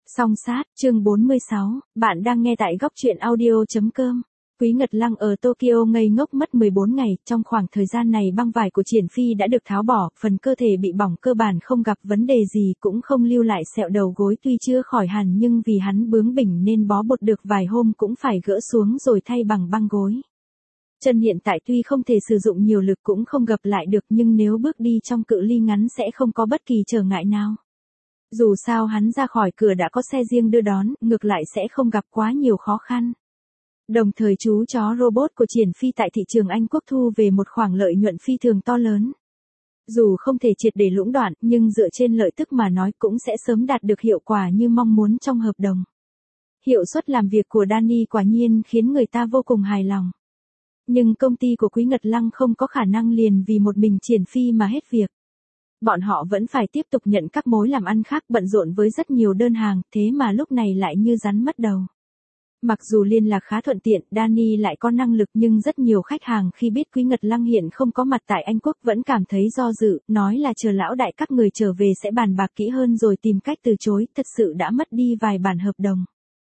Song sát, chương 46, bạn đang nghe tại góc truyện audio.com. Quý Ngật Lăng ở Tokyo ngây ngốc mất 14 ngày, trong khoảng thời gian này băng vải của Triển Phi đã được tháo bỏ, phần cơ thể bị bỏng cơ bản không gặp vấn đề gì, cũng không lưu lại sẹo đầu gối, tuy chưa khỏi hẳn nhưng vì hắn bướng bỉnh nên bó bột được vài hôm cũng phải gỡ xuống rồi thay bằng băng gối. Chân hiện tại tuy không thể sử dụng nhiều lực cũng không gập lại được, nhưng nếu bước đi trong cự ly ngắn sẽ không có bất kỳ trở ngại nào. Dù sao hắn ra khỏi cửa đã có xe riêng đưa đón, ngược lại sẽ không gặp quá nhiều khó khăn. Đồng thời chú chó robot của Triển Phi tại thị trường Anh Quốc thu về một khoản lợi nhuận phi thường to lớn. Dù không thể triệt để lũng đoạn, nhưng dựa trên lợi tức mà nói cũng sẽ sớm đạt được hiệu quả như mong muốn trong hợp đồng. Hiệu suất làm việc của Danny quả nhiên khiến người ta vô cùng hài lòng. Nhưng công ty của Quý Ngật Lăng không có khả năng liền vì một mình Triển Phi mà hết việc. Bọn họ vẫn phải tiếp tục nhận các mối làm ăn khác, bận rộn với rất nhiều đơn hàng, thế mà lúc này lại như rắn mất đầu. Mặc dù liên lạc khá thuận tiện, Danny lại có năng lực, nhưng rất nhiều khách hàng khi biết Quý Ngật Lăng hiện không có mặt tại Anh Quốc vẫn cảm thấy do dự, nói là chờ lão đại các người trở về sẽ bàn bạc kỹ hơn rồi tìm cách từ chối, thật sự đã mất đi vài bản hợp đồng.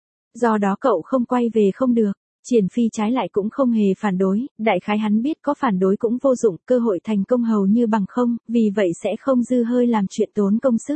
Do đó cậu không quay về không được. Triển Phi trái lại cũng không hề phản đối, đại khái hắn biết có phản đối cũng vô dụng, cơ hội thành công hầu như bằng không, vì vậy sẽ không dư hơi làm chuyện tốn công sức.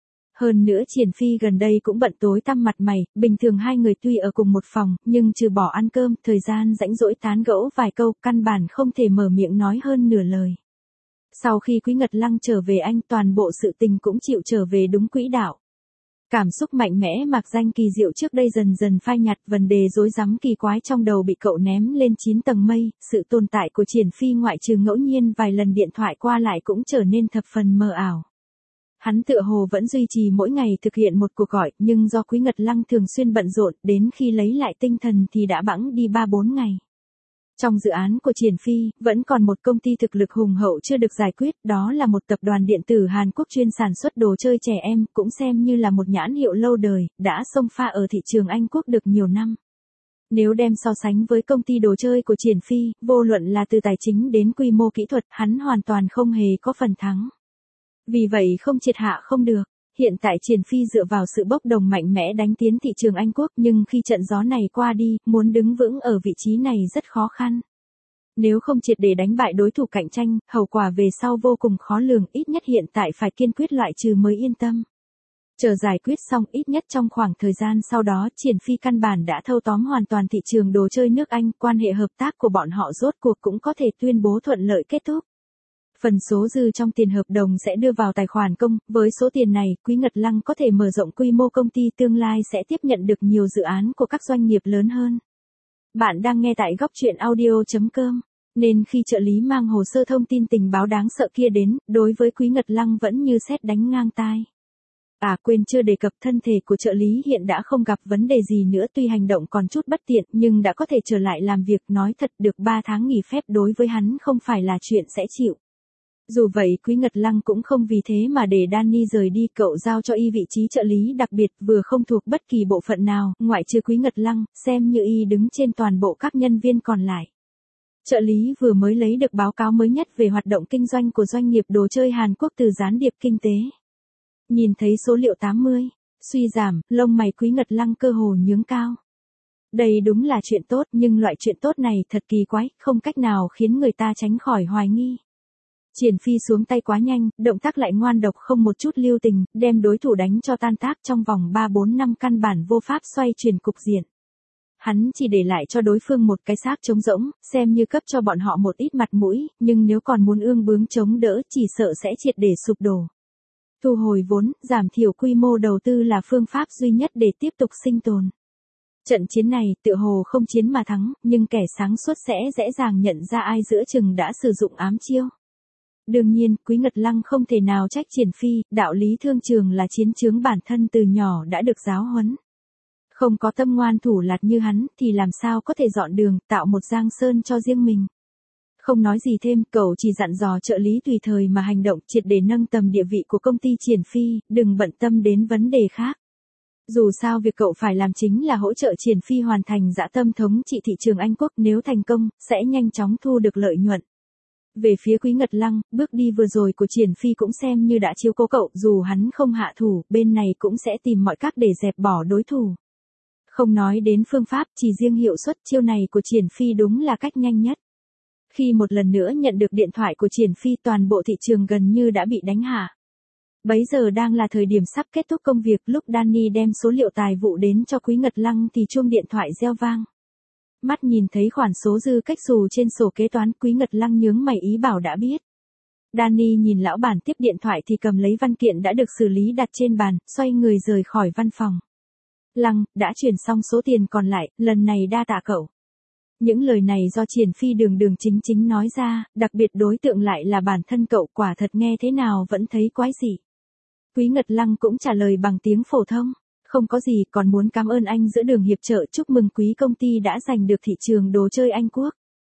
Hơn nữa Triển Phi gần đây cũng bận tối tăm mặt mày, bình thường hai người tuy ở cùng một phòng, nhưng trừ bỏ ăn cơm, thời gian rảnh rỗi tán gẫu vài câu, căn bản không thể mở miệng nói hơn nửa lời. Sau khi Quý Ngật Lăng trở về Anh, toàn bộ sự tình cũng chịu trở về đúng quỹ đạo. Cảm xúc mạnh mẽ mạc danh kỳ diệu trước đây dần dần phai nhạt, vấn đề rối rắm kỳ quái trong đầu bị cậu ném lên 9 tầng mây, sự tồn tại của Triển Phi ngoại trừ ngẫu nhiên vài lần điện thoại qua lại cũng trở nên thập phần mờ ảo. Hắn tựa hồ vẫn duy trì mỗi ngày thực hiện một cuộc gọi, nhưng do Quý Ngật Lăng thường xuyên bận rộn, đến khi lấy lại tinh thần thì đã bẵng đi 3-4 ngày. Trong dự án của Triển Phi, vẫn còn một công ty thực lực hùng hậu chưa được giải quyết, đó là một tập đoàn điện tử Hàn Quốc chuyên sản xuất đồ chơi trẻ em, cũng xem như là một nhãn hiệu lâu đời, đã xông pha ở thị trường Anh Quốc được nhiều năm. Nếu đem so sánh với công ty đồ chơi của Triển Phi, vô luận là từ tài chính đến quy mô kỹ thuật, hắn hoàn toàn không hề có phần thắng. Vì vậy không triệt hạ không được. Hiện tại Triển Phi dựa vào sự bốc đồng mạnh mẽ đánh tiến thị trường Anh Quốc, nhưng khi trận gió này qua đi, muốn đứng vững ở vị trí này rất khó khăn. Nếu không triệt để đánh bại đối thủ cạnh tranh, hậu quả về sau vô cùng khó lường, ít nhất hiện tại phải kiên quyết loại trừ mới yên tâm. Chờ giải quyết xong, ít nhất trong khoảng thời gian sau đó, Triển Phi căn bản đã thâu tóm hoàn toàn thị trường đồ chơi nước Anh, quan hệ hợp tác của bọn họ rốt cuộc cũng có thể tuyên bố thuận lợi kết thúc. Phần số dư trong tiền hợp đồng sẽ đưa vào tài khoản công, với số tiền này, Quý Ngật Lăng có thể mở rộng quy mô công ty, tương lai sẽ tiếp nhận được nhiều dự án của các doanh nghiệp lớn hơn. Bạn đang nghe tại góc truyện audio.com, nên khi trợ lý mang hồ sơ thông tin tình báo đáng sợ kia đến, đối với Quý Ngật Lăng vẫn như sét đánh ngang tai. Quên chưa đề cập thân thể của trợ lý hiện đã không gặp vấn đề gì nữa, tuy hành động còn chút bất tiện nhưng đã có thể trở lại làm việc, nói thật được 3 tháng nghỉ phép đối với hắn không phải là chuyện sẽ chịu. Dù vậy Quý Ngật Lăng cũng không vì thế mà để Danny rời đi, cậu giao cho y vị trí trợ lý đặc biệt, vừa không thuộc bất kỳ bộ phận nào, ngoại trừ Quý Ngật Lăng, xem như y đứng trên toàn bộ các nhân viên còn lại. Trợ lý vừa mới lấy được báo cáo mới nhất về hoạt động kinh doanh của doanh nghiệp đồ chơi Hàn Quốc từ gián điệp kinh tế. Nhìn thấy số liệu 80, suy giảm, lông mày Quý Ngật Lăng cơ hồ nhướng cao. Đây đúng là chuyện tốt, nhưng loại chuyện tốt này thật kỳ quái, không cách nào khiến người ta tránh khỏi hoài nghi. Triển Phi xuống tay quá nhanh, động tác lại ngoan độc không một chút lưu tình, đem đối thủ đánh cho tan tác trong vòng 3-4 năm, căn bản vô pháp xoay chuyển cục diện. Hắn chỉ để lại cho đối phương một cái xác trống rỗng, xem như cấp cho bọn họ một ít mặt mũi, nhưng nếu còn muốn ương bướng chống đỡ chỉ sợ sẽ triệt để sụp đổ. Thu hồi vốn, giảm thiểu quy mô đầu tư là phương pháp duy nhất để tiếp tục sinh tồn. Trận chiến này tựa hồ không chiến mà thắng, nhưng kẻ sáng suốt sẽ dễ dàng nhận ra ai giữa chừng đã sử dụng ám chiêu. Đương nhiên, Quý Ngật Lăng không thể nào trách Triển Phi, đạo lý thương trường là chiến chướng bản thân từ nhỏ đã được giáo huấn. Không có tâm ngoan thủ lạt như hắn thì làm sao có thể dọn đường, tạo một giang sơn cho riêng mình. Không nói gì thêm, cậu chỉ dặn dò trợ lý tùy thời mà hành động, triệt để nâng tầm địa vị của công ty Triển Phi, đừng bận tâm đến vấn đề khác. Dù sao việc cậu phải làm chính là hỗ trợ Triển Phi hoàn thành dã tâm thống trị thị trường Anh Quốc, nếu thành công, sẽ nhanh chóng thu được lợi nhuận. Về phía Quý Ngật Lăng, bước đi vừa rồi của Triển Phi cũng xem như đã chiếu cố cậu, dù hắn không hạ thủ, bên này cũng sẽ tìm mọi cách để dẹp bỏ đối thủ. Không nói đến phương pháp, chỉ riêng hiệu suất chiêu này của Triển Phi đúng là cách nhanh nhất. Khi một lần nữa nhận được điện thoại của Triển Phi, toàn bộ thị trường gần như đã bị đánh hạ. Bấy giờ đang là thời điểm sắp kết thúc công việc, lúc Danny đem số liệu tài vụ đến cho Quý Ngật Lăng thì chuông điện thoại reo vang. Mắt nhìn thấy khoản số dư cách xù trên sổ kế toán, Quý Ngật Lăng nhướng mày ý bảo đã biết. Danny nhìn lão bản tiếp điện thoại thì cầm lấy văn kiện đã được xử lý đặt trên bàn, xoay người rời khỏi văn phòng. Lăng, đã chuyển xong số tiền còn lại, lần này đa tạ cậu. Những lời này do Triển Phi đường đường chính chính nói ra, đặc biệt đối tượng lại là bản thân cậu, quả thật nghe thế nào vẫn thấy quái dị. Quý Ngật Lăng cũng trả lời bằng tiếng phổ thông. Không có gì, còn muốn cảm ơn anh giữa đường hiệp trợ, chúc mừng Quý công ty đã giành được thị trường đồ chơi Anh Quốc.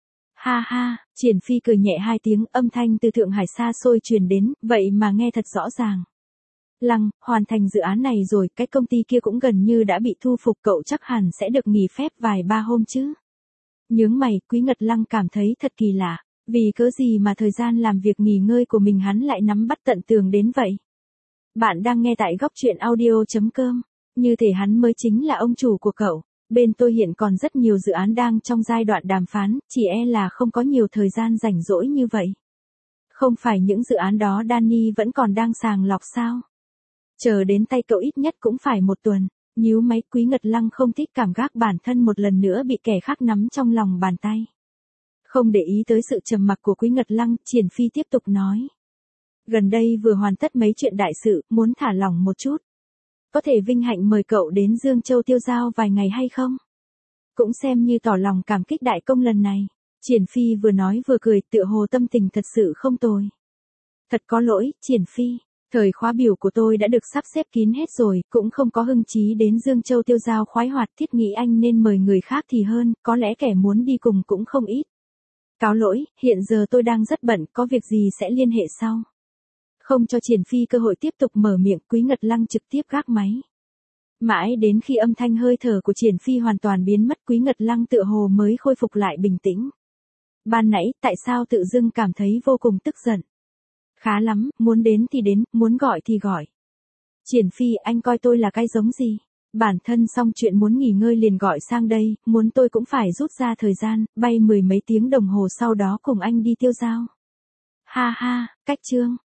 Ha ha, Triển Phi cười nhẹ hai tiếng, âm thanh từ Thượng Hải xa xôi truyền đến, vậy mà nghe thật rõ ràng. Lăng, hoàn thành dự án này rồi, cái công ty kia cũng gần như đã bị thu phục, cậu chắc hẳn sẽ được nghỉ phép vài ba hôm chứ. Nhướng mày, Quý Ngật Lăng cảm thấy thật kỳ lạ, vì cớ gì mà thời gian làm việc nghỉ ngơi của mình hắn lại nắm bắt tận tường đến vậy. Bạn đang nghe tại góc truyện audio.com. Như thể hắn mới chính là ông chủ của cậu. Bên tôi hiện còn rất nhiều dự án đang trong giai đoạn đàm phán, chỉ e là không có nhiều thời gian rảnh rỗi như vậy. Không phải những dự án đó Danny vẫn còn đang sàng lọc sao? Chờ đến tay cậu ít nhất cũng phải một tuần. Nhíu máy, Quý Ngật Lăng không thích cảm giác bản thân một lần nữa bị kẻ khác nắm trong lòng bàn tay. Không để ý tới sự trầm mặc của Quý Ngật Lăng, Triển Phi tiếp tục nói. Gần đây vừa hoàn tất mấy chuyện đại sự, muốn thả lỏng một chút. Có thể vinh hạnh mời cậu đến Dương Châu tiêu dao vài ngày hay không? Cũng xem như tỏ lòng cảm kích đại công lần này. Triển Phi vừa nói vừa cười, tựa hồ tâm tình thật sự không tồi. Thật có lỗi, Triển Phi. Thời khóa biểu của tôi đã được sắp xếp kín hết rồi, cũng không có hưng chí đến Dương Châu tiêu dao khoái hoạt, thiết nghĩ anh nên mời người khác thì hơn, có lẽ kẻ muốn đi cùng cũng không ít. Cáo lỗi, hiện giờ tôi đang rất bận, có việc gì sẽ liên hệ sau. Không cho Triển Phi cơ hội tiếp tục mở miệng, Quý Ngật Lăng trực tiếp gác máy. Mãi đến khi âm thanh hơi thở của Triển Phi hoàn toàn biến mất, Quý Ngật Lăng tựa hồ mới khôi phục lại bình tĩnh. Ban nãy, tại sao tự dưng cảm thấy vô cùng tức giận? Khá lắm, muốn đến thì đến, muốn gọi thì gọi. Triển Phi, anh coi tôi là cái giống gì? Bản thân xong chuyện muốn nghỉ ngơi liền gọi sang đây, muốn tôi cũng phải rút ra thời gian, bay 10 mấy tiếng đồng hồ sau đó cùng anh đi tiêu dao. Ha ha, cách trương.